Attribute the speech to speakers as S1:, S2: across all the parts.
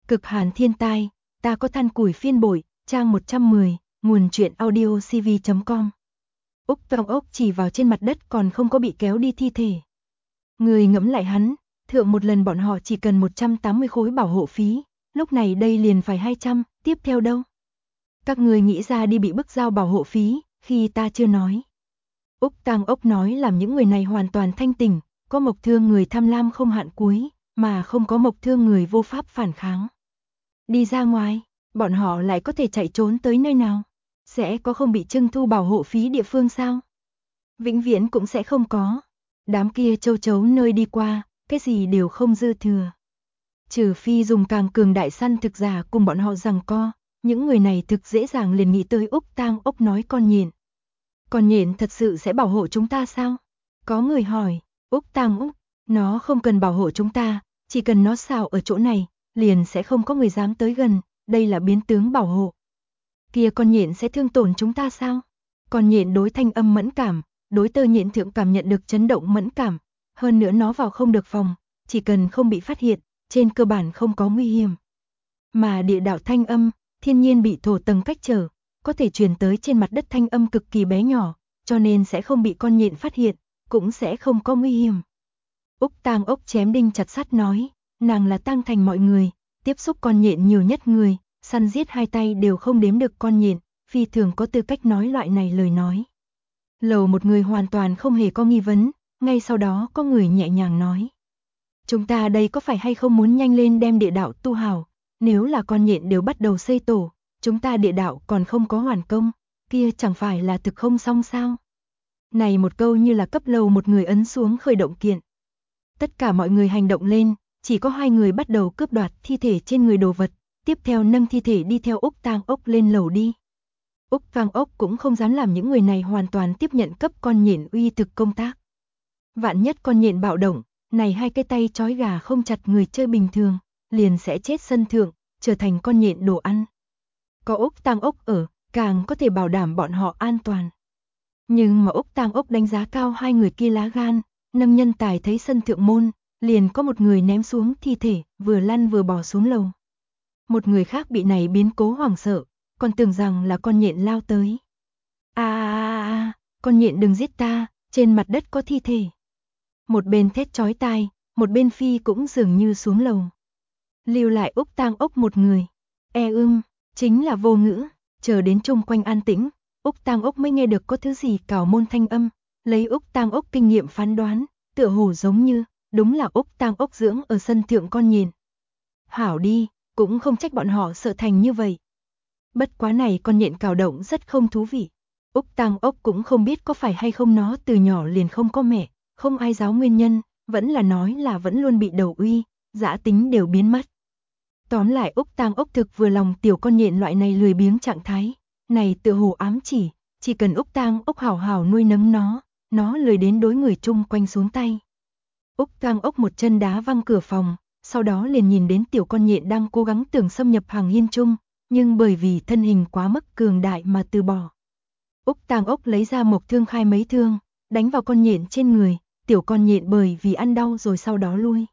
S1: Cực hàn thiên tai, ta có than củi phiên bội, trang 110, nguồn truyện audio cv.com. Úc Tòng Ốc chỉ vào trên mặt đất còn không có bị kéo đi thi thể. Người ngẫm lại hắn, thượng một lần bọn họ chỉ cần 180 khối bảo hộ phí, lúc này đây liền phải 200, tiếp theo đâu? Các người nghĩ ra đi bị bức giao bảo hộ phí, khi ta chưa nói. Úc Tàng Ốc nói làm những người này hoàn toàn thanh tỉnh, có mộc thương người tham lam không hạn cuối, mà không có mộc thương người vô pháp phản kháng. Đi ra ngoài, bọn họ lại có thể chạy trốn tới nơi nào? Sẽ có không bị trưng thu bảo hộ phí địa phương sao? Vĩnh viễn cũng sẽ không có. Đám kia châu chấu nơi đi qua, cái gì đều không dư thừa. Trừ phi dùng càng cường đại săn thực giả cùng bọn họ giằng co, những người này thực dễ dàng liền nghĩ tới Úc Tang Ốc nói con nhện. Con nhện thật sự sẽ bảo hộ chúng ta sao? Có người hỏi, Úc Tang Ốc, nó không cần bảo hộ chúng ta, chỉ cần nó xào ở chỗ này, liền sẽ không có người dám tới gần, đây là biến tướng bảo hộ. Kia con nhện sẽ thương tổn chúng ta sao? Con nhện đối thanh âm mẫn cảm, đối tơ nhện thượng cảm nhận được chấn động mẫn cảm, hơn nữa nó vào không được phòng, chỉ cần không bị phát hiện, trên cơ bản không có nguy hiểm. Mà địa đạo thanh âm, thiên nhiên bị thổ tầng cách trở, có thể truyền tới trên mặt đất thanh âm cực kỳ bé nhỏ, cho nên sẽ không bị con nhện phát hiện, cũng sẽ không có nguy hiểm. Úc Tang Ốc chém đinh chặt sắt nói, nàng là Tang Thành mọi người, tiếp xúc con nhện nhiều nhất người, săn giết hai tay đều không đếm được con nhện, phi thường có tư cách nói loại này lời nói. Lầu một người hoàn toàn không hề có nghi vấn, ngay sau đó có người nhẹ nhàng nói. Chúng ta đây có phải hay không muốn nhanh lên đem địa đạo tu hào, nếu là con nhện đều bắt đầu xây tổ, chúng ta địa đạo còn không có hoàn công, kia chẳng phải là thực không xong sao? Này một câu như là cấp lầu một người ấn xuống khởi động kiện. Tất cả mọi người hành động lên, chỉ có hai người bắt đầu cướp đoạt thi thể trên người đồ vật, tiếp theo nâng thi thể đi theo Úc Tang Ốc lên lầu đi. Úc Tang Ốc cũng không dám làm những người này hoàn toàn tiếp nhận cấp con nhện uy thực công tác. Vạn nhất con nhện bạo động, này hai cái tay trói gà không chặt người chơi bình thường, liền sẽ chết sân thượng, trở thành con nhện đồ ăn. Có Úc Tang Ốc ở, càng có thể bảo đảm bọn họ an toàn. Nhưng mà Úc Tang Ốc đánh giá cao hai người kia lá gan, nâng nhân tài thấy sân thượng môn, liền có một người ném xuống thi thể, vừa lăn vừa bò xuống lầu. Một người khác bị này biến cố hoảng sợ, còn tưởng rằng là con nhện lao tới. Con nhện đừng giết ta, trên mặt đất có thi thể. Một bên thét chói tai, một bên phi cũng dường như xuống lầu. Lưu lại Úc Tang Ốc một người. Chính là vô ngữ, chờ đến chung quanh an tĩnh, Úc Tang Ốc mới nghe được có thứ gì cào môn thanh âm, lấy Úc Tang Ốc kinh nghiệm phán đoán, tựa hồ giống như, đúng là Úc Tang Ốc dưỡng ở sân thượng con nhện. Hảo đi, cũng không trách bọn họ sợ thành như vậy. Bất quá này con nhện cào động rất không thú vị. Úc Tang Ốc cũng không biết có phải hay không nó từ nhỏ liền không có mẹ, không ai giáo nguyên nhân, vẫn là nói là vẫn luôn bị đầu uy, dã tính đều biến mất. Tóm lại Úc Tang Ốc thực vừa lòng tiểu con nhện loại này lười biếng trạng thái, này tựa hồ ám chỉ cần Úc Tang Ốc hảo hảo nuôi nấng nó lười đến đối người chung quanh xuống tay. Úc Tang Ốc một chân đá văng cửa phòng, sau đó liền nhìn đến tiểu con nhện đang cố gắng tưởng xâm nhập hàng hiên chung, nhưng bởi vì thân hình quá mức cường đại mà từ bỏ. Úc Tang Ốc lấy ra mộc thương khai mấy thương, đánh vào con nhện trên người, tiểu con nhện bởi vì ăn đau rồi sau đó lui.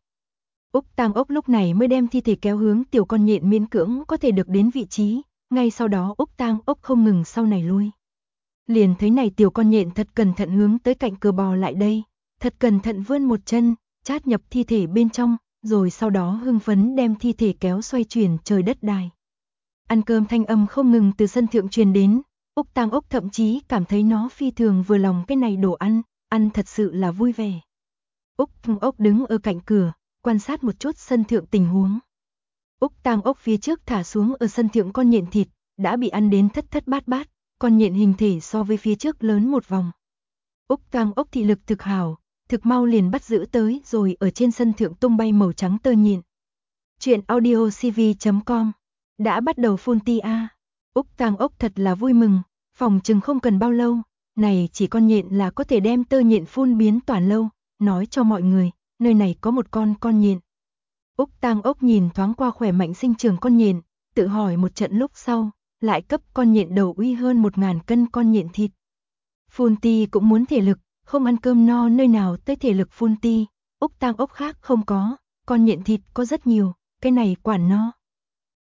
S1: Úc Tang Ốc lúc này mới đem thi thể kéo hướng tiểu con nhện miễn cưỡng có thể được đến vị trí, ngay sau đó Úc Tang Ốc không ngừng sau này lui. Liền thấy này tiểu con nhện thật cẩn thận hướng tới cạnh cửa bò lại đây, thật cẩn thận vươn một chân, chát nhập thi thể bên trong, rồi sau đó hưng phấn đem thi thể kéo xoay chuyển trời đất đài. Ăn cơm thanh âm không ngừng từ sân thượng truyền đến, Úc Tang Ốc thậm chí cảm thấy nó phi thường vừa lòng cái này đồ ăn thật sự là vui vẻ. Úc Tang Ốc đứng ở cạnh cửa, quan sát một chút sân thượng tình huống. Úc Tang Ốc phía trước thả xuống ở sân thượng con nhện thịt, đã bị ăn đến thất thất bát bát, con nhện hình thể so với phía trước lớn một vòng. Úc Tang Ốc thị lực thực hảo, thực mau liền bắt giữ tới rồi ở trên sân thượng tung bay màu trắng tơ nhện. Chuyện audio cv.com đã bắt đầu phun ti a. Úc Tang Ốc thật là vui mừng, phòng chừng không cần bao lâu, này chỉ con nhện là có thể đem tơ nhện phun biến toàn lâu, nói cho mọi người, nơi này có một con nhện. Úc Tang Ốc nhìn thoáng qua khỏe mạnh sinh trưởng con nhện, tự hỏi một trận lúc sau, lại cấp con nhện đầu uy hơn 1000 cân con nhện thịt. Phun ti cũng muốn thể lực, không ăn cơm no nơi nào tới thể lực phun ti, Úc Tang Ốc khác không có, con nhện thịt có rất nhiều, cái này quản no.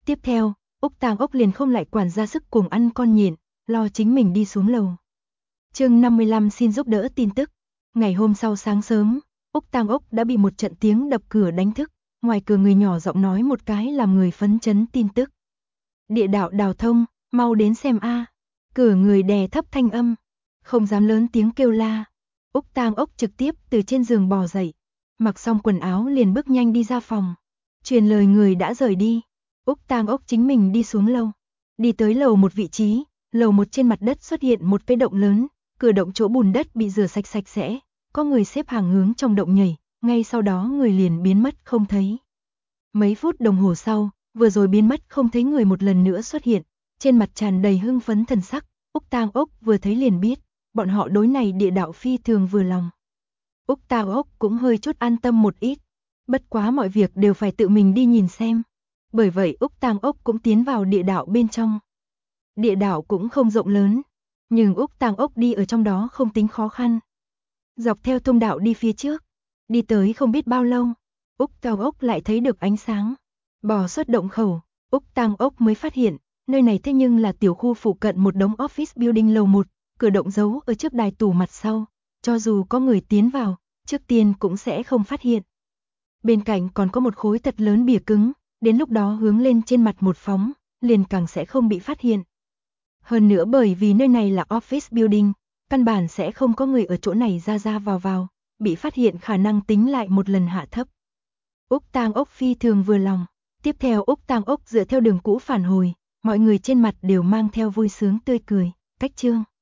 S1: Tiếp theo, Úc Tang Ốc liền không lại quản ra sức cuồng ăn con nhện, lo chính mình đi xuống lầu. Chương 55 xin giúp đỡ tin tức. Ngày hôm sau sáng sớm, Úc Tang Ốc đã bị một trận tiếng đập cửa đánh thức, ngoài cửa người nhỏ giọng nói một cái làm người phấn chấn tin tức. Địa đạo đào thông, mau đến xem a. Cửa người đè thấp thanh âm, không dám lớn tiếng kêu la. Úc Tang Ốc trực tiếp từ trên giường bò dậy, mặc xong quần áo liền bước nhanh đi ra phòng. Truyền lời người đã rời đi, Úc Tang Ốc chính mình đi xuống lầu. Đi tới lầu một vị trí, lầu một trên mặt đất xuất hiện một cái động lớn, cửa động chỗ bùn đất bị rửa sạch sạch sẽ, có người xếp hàng hướng trong động nhảy, ngay sau đó người liền biến mất không thấy. Mấy phút đồng hồ sau, vừa rồi biến mất không thấy người một lần nữa xuất hiện, trên mặt tràn đầy hưng phấn thần sắc, Úc Tang Ốc vừa thấy liền biết, bọn họ đối này địa đạo phi thường vừa lòng. Úc Tang Ốc cũng hơi chút an tâm một ít, bất quá mọi việc đều phải tự mình đi nhìn xem. Bởi vậy Úc Tang Ốc cũng tiến vào địa đạo bên trong. Địa đạo cũng không rộng lớn, nhưng Úc Tang Ốc đi ở trong đó không tính khó khăn. Dọc theo thông đạo đi phía trước, đi tới không biết bao lâu, Úc Tang Ốc lại thấy được ánh sáng. Bò xuất động khẩu, Úc Tang Ốc mới phát hiện, nơi này thế nhưng là tiểu khu phụ cận một đống office building lầu 1, cửa động giấu ở trước đài tủ mặt sau, cho dù có người tiến vào, trước tiên cũng sẽ không phát hiện. Bên cạnh còn có một khối thật lớn bìa cứng, đến lúc đó hướng lên trên mặt một phóng, liền càng sẽ không bị phát hiện. Hơn nữa bởi vì nơi này là office building, căn bản sẽ không có người ở chỗ này ra ra vào, bị phát hiện khả năng tính lại một lần hạ thấp. Úc Tang Ốc phi thường vừa lòng, tiếp theo Úc Tang Ốc dựa theo đường cũ phản hồi, mọi người trên mặt đều mang theo vui sướng tươi cười, cách chương.